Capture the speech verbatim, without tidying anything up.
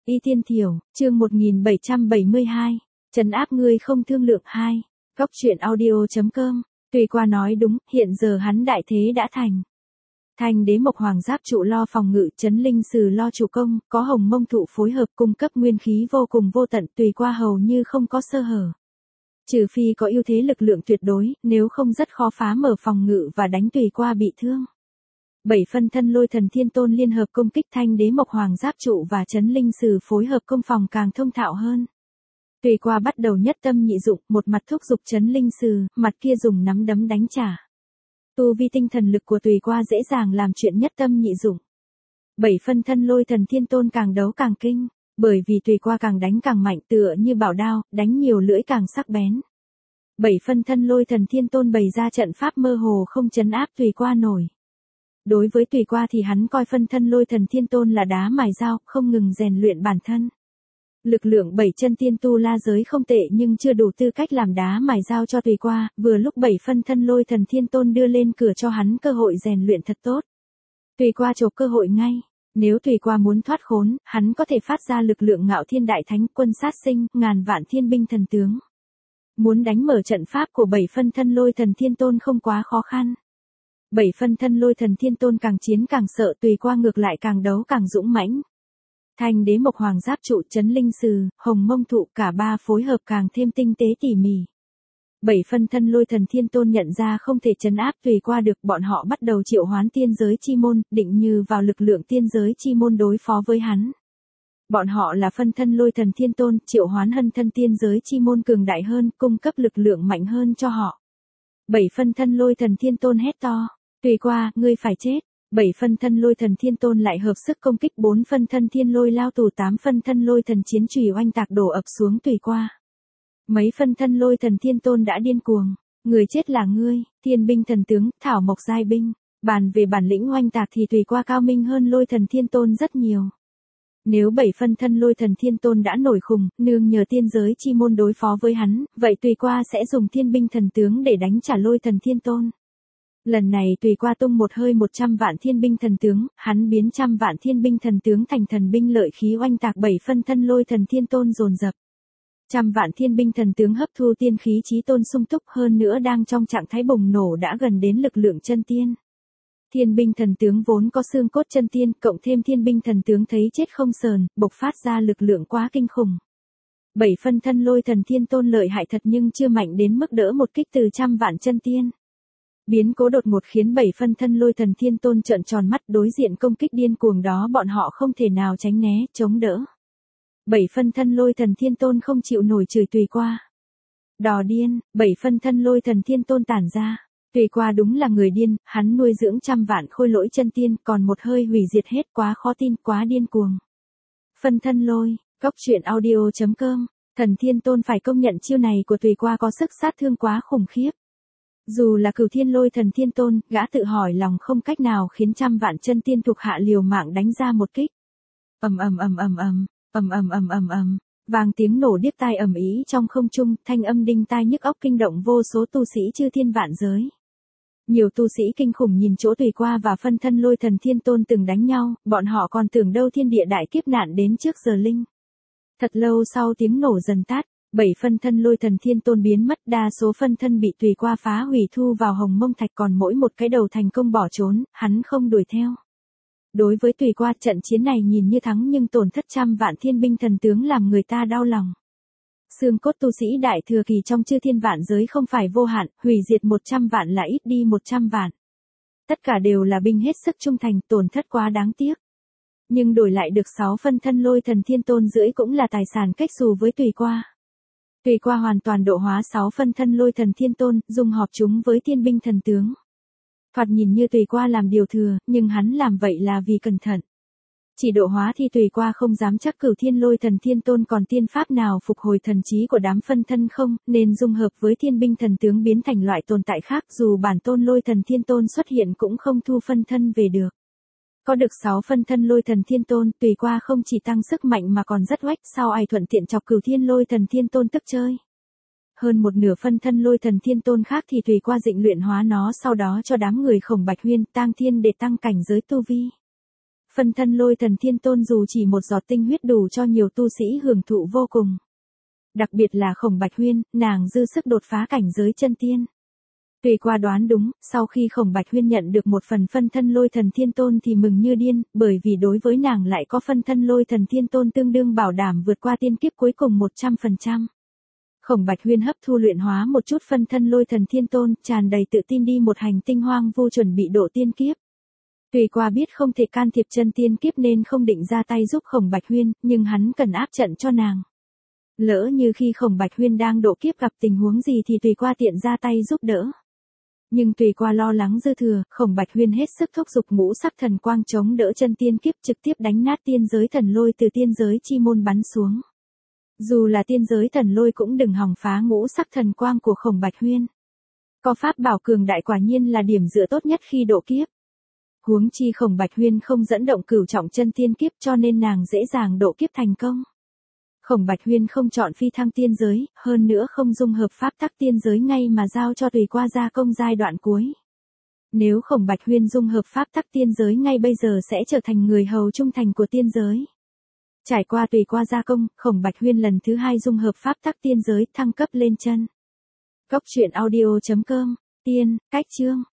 Y Tiên Thiểu, chương một nghìn bảy trăm bảy mươi hai, trấn áp ngươi không thương lượng hai, góc truyện audio.com, Tùy Qua nói đúng, hiện giờ hắn đại thế đã thành. Thành đế mộc hoàng giáp trụ lo phòng ngự, trấn linh sừ lo chủ công, có hồng mông thụ phối hợp cung cấp nguyên khí vô cùng vô tận, Tùy Qua hầu như không có sơ hở. Trừ phi có ưu thế lực lượng tuyệt đối, nếu không rất khó phá mở phòng ngự và đánh Tùy Qua bị thương. Bảy phân thân lôi thần thiên tôn liên hợp công kích thanh đế mộc hoàng giáp trụ và trấn linh sừ phối hợp công phòng càng thông thạo hơn. Tùy Qua bắt đầu nhất tâm nhị dụng, một mặt thúc giục trấn linh sừ, mặt kia dùng nắm đấm đánh trả. Tu vi tinh thần lực của Tùy Qua dễ dàng làm chuyện nhất tâm nhị dụng. Bảy phân thân lôi thần thiên tôn càng đấu càng kinh, bởi vì Tùy Qua càng đánh càng mạnh, tựa như bảo đao, đánh nhiều lưỡi càng sắc bén. Bảy phân thân lôi thần thiên tôn bày ra trận pháp mơ hồ không trấn áp Tùy Qua nổi. Đối với Tùy Qua thì hắn coi phân thân lôi thần thiên tôn là đá mài dao, không ngừng rèn luyện bản thân. Lực lượng bảy chân tiên tu la giới không tệ nhưng chưa đủ tư cách làm đá mài dao cho Tùy Qua, vừa lúc bảy phân thân lôi thần thiên tôn đưa lên cửa cho hắn cơ hội rèn luyện thật tốt. Tùy Qua chộp cơ hội ngay, nếu Tùy Qua muốn thoát khốn, hắn có thể phát ra lực lượng ngạo thiên đại thánh quân sát sinh, ngàn vạn thiên binh thần tướng. Muốn đánh mở trận pháp của bảy phân thân lôi thần thiên tôn không quá khó khăn. Bảy phân thân lôi thần thiên tôn càng chiến càng sợ, Tùy Qua ngược lại càng đấu càng dũng mãnh. Thanh đế mộc hoàng giáp trụ, trấn linh sừ, hồng mông thụ cả ba phối hợp càng thêm tinh tế tỉ mỉ. Bảy phân thân lôi thần thiên tôn nhận ra không thể trấn áp Tùy Qua được, bọn họ bắt đầu triệu hoán tiên giới chi môn, định như vào lực lượng tiên giới chi môn đối phó với hắn. Bọn họ là phân thân lôi thần thiên tôn, triệu hoán hân thân tiên giới chi môn cường đại hơn, cung cấp lực lượng mạnh hơn cho họ. Bảy phân thân lôi thần thiên tôn hét to. Tùy Qua, ngươi phải chết. Bảy phân thân lôi thần thiên tôn lại hợp sức công kích bốn phân thân thiên lôi lao tù, tám phân thân lôi thần chiến chùy oanh tạc đổ ập xuống Tùy Qua. Mấy phân thân lôi thần thiên tôn đã điên cuồng. Người chết là ngươi, thiên binh thần tướng, thảo mộc giai binh. Bàn về bản lĩnh oanh tạc thì Tùy Qua cao minh hơn lôi thần thiên tôn rất nhiều. Nếu bảy phân thân lôi thần thiên tôn đã nổi khùng, nương nhờ tiên giới chi môn đối phó với hắn, vậy Tùy Qua sẽ dùng thiên binh thần tướng để đánh trả lôi thần thiên tôn. Lần này Tùy Qua tung một hơi một trăm vạn thiên binh thần tướng, hắn biến trăm vạn thiên binh thần tướng thành thần binh lợi khí oanh tạc bảy phân thân lôi thần thiên tôn dồn dập. Trăm vạn thiên binh thần tướng hấp thu tiên khí chí tôn sung túc, hơn nữa đang trong trạng thái bùng nổ đã gần đến lực lượng chân tiên. Thiên binh thần tướng vốn có xương cốt chân tiên, cộng thêm thiên binh thần tướng thấy chết không sờn, bộc phát ra lực lượng quá kinh khủng. Bảy phân thân lôi thần thiên tôn lợi hại thật nhưng chưa mạnh đến mức đỡ một kích từ trăm vạn chân tiên. Biến cố đột ngột khiến bảy phân thân lôi thần thiên tôn trợn tròn mắt, đối diện công kích điên cuồng đó bọn họ không thể nào tránh né, chống đỡ. Bảy phân thân lôi thần thiên tôn không chịu nổi chửi Tùy Qua. Đò điên, bảy phân thân lôi thần thiên tôn tản ra. Tùy Qua đúng là người điên, hắn nuôi dưỡng trăm vạn khôi lỗi chân tiên, còn một hơi hủy diệt hết, quá khó tin, quá điên cuồng. Phân thân lôi, góc truyện audio.com, thần thiên tôn phải công nhận chiêu này của Tùy Qua có sức sát thương quá khủng khiếp. Dù là cửu thiên lôi thần thiên tôn, gã tự hỏi lòng không cách nào khiến trăm vạn chân tiên thuộc hạ liều mạng đánh ra một kích. Ầm ầm ầm ầm ầm, ầm ầm ầm ầm ầm, vang tiếng nổ điếc tai ầm ĩ trong không trung, thanh âm đinh tai nhức óc kinh động vô số tu sĩ chư thiên vạn giới. Nhiều tu sĩ kinh khủng nhìn chỗ Tùy Qua và phân thân lôi thần thiên tôn từng đánh nhau, bọn họ còn tưởng đâu thiên địa đại kiếp nạn đến trước giờ linh. Thật lâu sau tiếng nổ dần tắt. Bảy phân thân lôi thần thiên tôn biến mất, đa số phân thân bị Tùy Qua phá hủy thu vào hồng mông thạch, còn mỗi một cái đầu thành công bỏ trốn, hắn không đuổi theo. Đối với Tùy Qua, trận chiến này nhìn như thắng nhưng tổn thất trăm vạn thiên binh thần tướng làm người ta đau lòng. Xương cốt tu sĩ đại thừa kỳ trong chư thiên vạn giới không phải vô hạn, hủy diệt một trăm vạn là ít đi một trăm vạn. Tất cả đều là binh hết sức trung thành, tổn thất quá đáng tiếc. Nhưng đổi lại được sáu phân thân lôi thần thiên tôn rưỡi cũng là tài sản cách xù với Tùy Qua. Tùy Qua hoàn toàn độ hóa sáu phân thân lôi thần thiên tôn, dung hợp chúng với thiên binh thần tướng. Thoạt nhìn như Tùy Qua làm điều thừa, nhưng hắn làm vậy là vì cẩn thận. Chỉ độ hóa thì Tùy Qua không dám chắc cửu thiên lôi thần thiên tôn còn tiên pháp nào phục hồi thần trí của đám phân thân không, nên dung hợp với thiên binh thần tướng biến thành loại tồn tại khác, dù bản tôn lôi thần thiên tôn xuất hiện cũng không thu phân thân về được. Có được sáu phân thân lôi thần thiên tôn, Tùy Qua không chỉ tăng sức mạnh mà còn rất oách, sau ai thuận tiện chọc cửu thiên lôi thần thiên tôn tức chơi. Hơn một nửa phân thân lôi thần thiên tôn khác thì Tùy Qua dịnh luyện hóa nó, sau đó cho đám người Khổng Bạch Huyên, Tang Thiên để tăng cảnh giới tu vi. Phân thân lôi thần thiên tôn dù chỉ một giọt tinh huyết đủ cho nhiều tu sĩ hưởng thụ vô cùng. Đặc biệt là Khổng Bạch Huyên, nàng dư sức đột phá cảnh giới chân tiên. Tùy qua đoán đúng, sau khi Khổng Bạch Huyên nhận được một phần phân thân lôi thần thiên tôn thì mừng như điên, bởi vì đối với nàng lại có phân thân lôi thần thiên tôn tương đương bảo đảm vượt qua tiên kiếp cuối cùng một trăm phần trăm. Khổng Bạch Huyên hấp thu luyện hóa một chút phân thân lôi thần thiên tôn, tràn đầy tự tin đi một hành tinh hoang vu chuẩn bị độ tiên kiếp. Tùy qua biết không thể can thiệp chân tiên kiếp nên không định ra tay giúp Khổng Bạch Huyên, nhưng hắn cần áp trận cho nàng. Lỡ như khi Khổng Bạch Huyên đang độ kiếp gặp tình huống gì thì Tùy qua tiện ra tay giúp đỡ. Nhưng Tùy qua lo lắng dư thừa, Khổng Bạch Huyên hết sức thúc giục ngũ sắc thần quang chống đỡ chân tiên kiếp, trực tiếp đánh nát tiên giới thần lôi từ tiên giới chi môn bắn xuống. Dù là tiên giới thần lôi cũng đừng hòng phá ngũ sắc thần quang của Khổng Bạch Huyên. Có pháp bảo cường đại quả nhiên là điểm dựa tốt nhất khi độ kiếp. Huống chi Khổng Bạch Huyên không dẫn động cửu trọng chân tiên kiếp cho nên nàng dễ dàng độ kiếp thành công. Khổng Bạch Huyên không chọn phi thăng tiên giới, hơn nữa không dung hợp pháp tắc tiên giới ngay mà giao cho Tùy qua gia công giai đoạn cuối. Nếu Khổng Bạch Huyên dung hợp pháp tắc tiên giới ngay bây giờ sẽ trở thành người hầu trung thành của tiên giới. Trải qua Tùy qua gia công, Khổng Bạch Huyên lần thứ hai dung hợp pháp tắc tiên giới thăng cấp lên chân. Góc truyện audio chấm com, tiên, cách chương.